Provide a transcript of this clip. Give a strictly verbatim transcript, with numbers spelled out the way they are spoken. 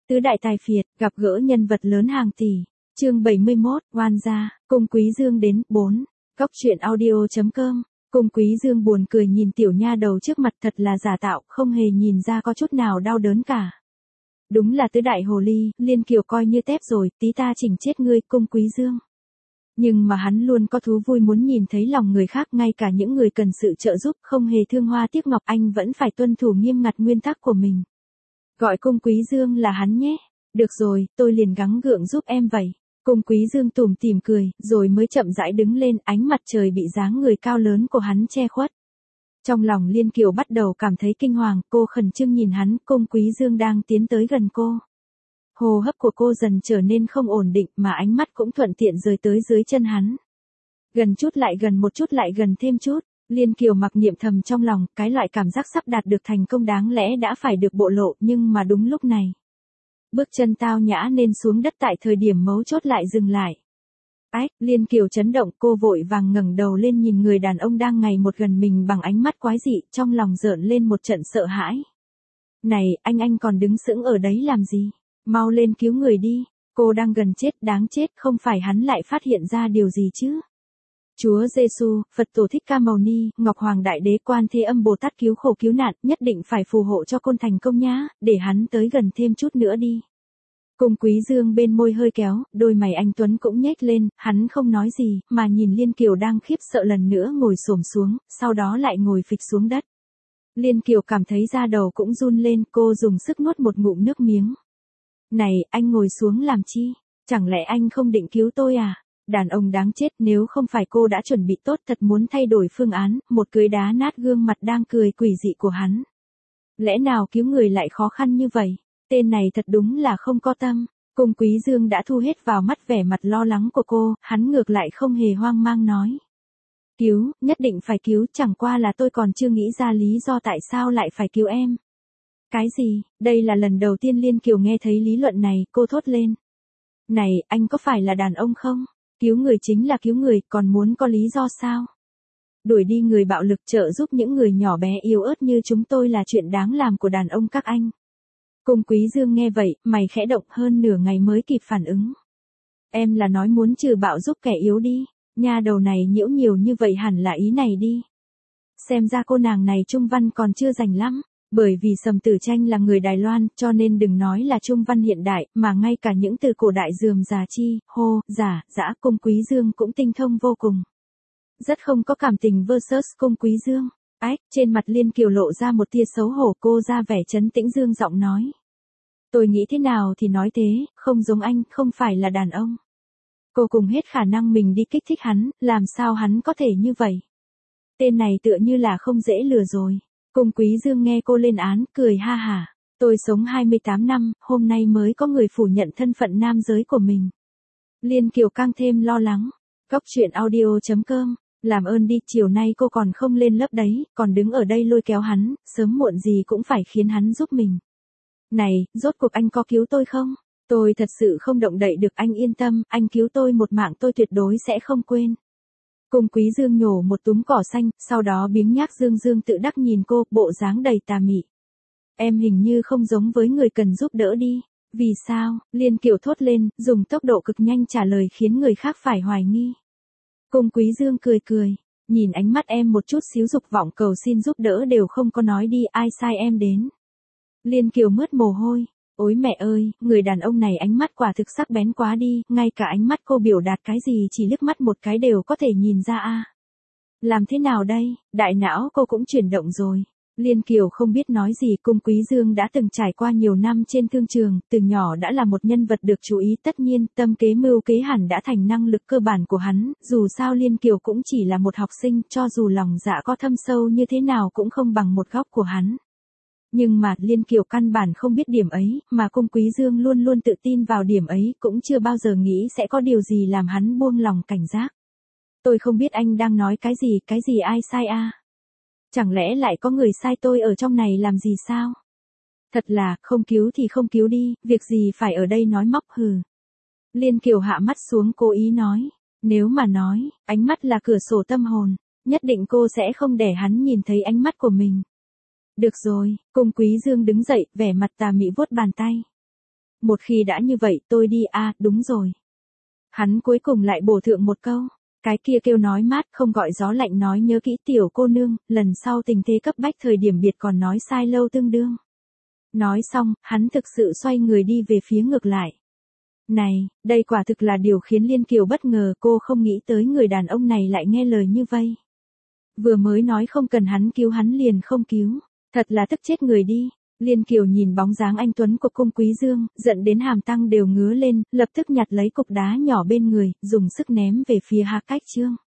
Tứ đại tài phiệt, gặp gỡ nhân vật lớn hàng tỷ. Chương bảy mươi mốt, oan gia, Cung Quý Dương đến, bốn. Góc truyện audio chấm com. Cung Quý Dương buồn cười nhìn tiểu nha đầu trước mặt, thật là giả tạo, không hề nhìn ra có chút nào đau đớn cả. Đúng là tứ đại hồ ly, Liên Kiều coi như tép rồi, tí ta chỉnh chết ngươi, Cung Quý Dương. Nhưng mà hắn luôn có thú vui muốn nhìn thấy lòng người khác, ngay cả những người cần sự trợ giúp, không hề thương hoa tiếc ngọc, anh vẫn phải tuân thủ nghiêm ngặt nguyên tắc của mình. Gọi Cung Quý Dương là hắn nhé. Được rồi, tôi liền gắng gượng giúp em vậy. Cung Quý Dương tủm tỉm cười, rồi mới chậm rãi đứng lên, ánh mặt trời bị dáng người cao lớn của hắn che khuất. Trong lòng Liên Kiều bắt đầu cảm thấy kinh hoàng, cô khẩn trương nhìn hắn, Cung Quý Dương đang tiến tới gần cô. Hô hấp của cô dần trở nên không ổn định, mà ánh mắt cũng thuận tiện rời tới dưới chân hắn. Gần chút lại gần, một chút lại gần thêm chút. Liên Kiều mặc niệm thầm trong lòng, cái loại cảm giác sắp đạt được thành công đáng lẽ đã phải được bộc lộ, nhưng mà đúng lúc này. Bước chân tao nhã nên xuống đất tại thời điểm mấu chốt lại dừng lại. Ách, Liên Kiều chấn động, cô vội vàng ngẩng đầu lên nhìn người đàn ông đang ngày một gần mình bằng ánh mắt quái dị, trong lòng rợn lên một trận sợ hãi. Này, anh anh còn đứng sững ở đấy làm gì? Mau lên cứu người đi, cô đang gần chết, đáng chết, không phải hắn lại phát hiện ra điều gì chứ? Chúa Giêsu, Phật Tổ Thích Ca Mâu Ni, Ngọc Hoàng Đại Đế, Quan Thế Âm Bồ Tát cứu khổ cứu nạn, nhất định phải phù hộ cho Côn thành công nhá, để hắn tới gần thêm chút nữa đi. Cung Quý Dương bên môi hơi kéo, đôi mày anh tuấn cũng nhếch lên, hắn không nói gì, mà nhìn Liên Kiều đang khiếp sợ lần nữa ngồi xổm xuống, sau đó lại ngồi phịch xuống đất. Liên Kiều cảm thấy da đầu cũng run lên, cô dùng sức nuốt một ngụm nước miếng. Này, anh ngồi xuống làm chi? Chẳng lẽ anh không định cứu tôi à? Đàn ông đáng chết, nếu không phải cô đã chuẩn bị tốt, thật muốn thay đổi phương án, một cưới đá nát gương mặt đang cười quỷ dị của hắn. Lẽ nào cứu người lại khó khăn như vậy? Tên này thật đúng là không có tâm. Cung Quý Dương đã thu hết vào mắt vẻ mặt lo lắng của cô, hắn ngược lại không hề hoang mang nói. Cứu, nhất định phải cứu, chẳng qua là tôi còn chưa nghĩ ra lý do tại sao lại phải cứu em. Cái gì? Đây là lần đầu tiên Liên Kiều nghe thấy lý luận này, cô thốt lên. Này, anh có phải là đàn ông không? Cứu người chính là cứu người, còn muốn có lý do sao? Đuổi đi người bạo lực, trợ giúp những người nhỏ bé yếu ớt như chúng tôi là chuyện đáng làm của đàn ông các anh. Cung Quý Dương nghe vậy, mày khẽ động, hơn nửa ngày mới kịp phản ứng. Em là nói muốn trừ bạo giúp kẻ yếu đi, nha đầu này nhiễu nhiều như vậy hẳn là ý này đi. Xem ra cô nàng này trung văn còn chưa rành lắm. Bởi vì Sầm Tử Tranh là người Đài Loan, cho nên đừng nói là trung văn hiện đại, mà ngay cả những từ cổ đại dườm già chi, hô, giả, dã, Cung Quý Dương cũng tinh thông vô cùng. Rất không có cảm tình versus Cung Quý Dương. Ách, trên mặt Liên Kiều lộ ra một tia xấu hổ, cô ra vẻ trấn tĩnh dương giọng nói. Tôi nghĩ thế nào thì nói thế, không giống anh, không phải là đàn ông. Cô cùng hết khả năng mình đi kích thích hắn, làm sao hắn có thể như vậy? Tên này tựa như là không dễ lừa rồi. Cung Quý Dương nghe cô lên án, cười ha hả. Tôi sống hai mươi tám năm, hôm nay mới có người phủ nhận thân phận nam giới của mình. Liên Kiều càng thêm lo lắng. Góc truyện audio chấm com. Làm ơn đi, chiều nay cô còn không lên lớp đấy, còn đứng ở đây lôi kéo hắn, sớm muộn gì cũng phải khiến hắn giúp mình. Này, rốt cuộc anh có cứu tôi không? Tôi thật sự không động đậy được, anh yên tâm, anh cứu tôi một mạng tôi tuyệt đối sẽ không quên. Cung Quý Dương nhổ một túm cỏ xanh, sau đó biếng nhác dương dương tự đắc nhìn cô, bộ dáng đầy tà mị. Em hình như không giống với người cần giúp đỡ đi. Vì sao? Liên Kiều thốt lên, dùng tốc độ cực nhanh trả lời khiến người khác phải hoài nghi. Cung Quý Dương cười cười, nhìn ánh mắt em một chút xíu dục vọng cầu xin giúp đỡ đều không có, nói đi, ai sai em đến. Liên Kiều mướt mồ hôi. Ôi mẹ ơi, người đàn ông này ánh mắt quả thực sắc bén quá đi, ngay cả ánh mắt cô biểu đạt cái gì chỉ liếc mắt một cái đều có thể nhìn ra a. Làm thế nào đây, đại não cô cũng chuyển động rồi. Liên Kiều không biết nói gì, Cung Quý Dương đã từng trải qua nhiều năm trên thương trường, từ nhỏ đã là một nhân vật được chú ý, tất nhiên, tâm kế mưu kế hẳn đã thành năng lực cơ bản của hắn, dù sao Liên Kiều cũng chỉ là một học sinh, cho dù lòng dạ có thâm sâu như thế nào cũng không bằng một góc của hắn. Nhưng mà, Liên Kiều căn bản không biết điểm ấy, mà Cung Quý Dương luôn luôn tự tin vào điểm ấy, cũng chưa bao giờ nghĩ sẽ có điều gì làm hắn buông lòng cảnh giác. Tôi không biết anh đang nói cái gì, cái gì ai sai a? Chẳng lẽ lại có người sai tôi ở trong này làm gì sao? Thật là, không cứu thì không cứu đi, việc gì phải ở đây nói móc hừ. Liên Kiều hạ mắt xuống cố ý nói, nếu mà nói, ánh mắt là cửa sổ tâm hồn, nhất định cô sẽ không để hắn nhìn thấy ánh mắt của mình. Được rồi, Cung Quý Dương đứng dậy, vẻ mặt tà mị vuốt bàn tay. một khi đã như vậy tôi đi a đúng rồi. Hắn cuối cùng lại bổ thượng một câu. Cái kia kêu nói mát không gọi gió lạnh nói nhớ kỹ tiểu cô nương, lần sau tình thế cấp bách thời điểm biệt còn nói sai lâu tương đương. Nói xong, hắn thực sự xoay người đi về phía ngược lại. Này, đây quả thực là điều khiến Liên Kiều bất ngờ, cô không nghĩ tới người đàn ông này lại nghe lời như vây. Vừa mới nói không cần hắn cứu hắn liền không cứu, thật là tức chết người đi. Liên Kiều nhìn bóng dáng anh tuấn của Cung Quý Dương, giận đến hàm răng đều ngứa lên, lập tức nhặt lấy cục đá nhỏ bên người, dùng sức ném về phía Hà Cách Trương.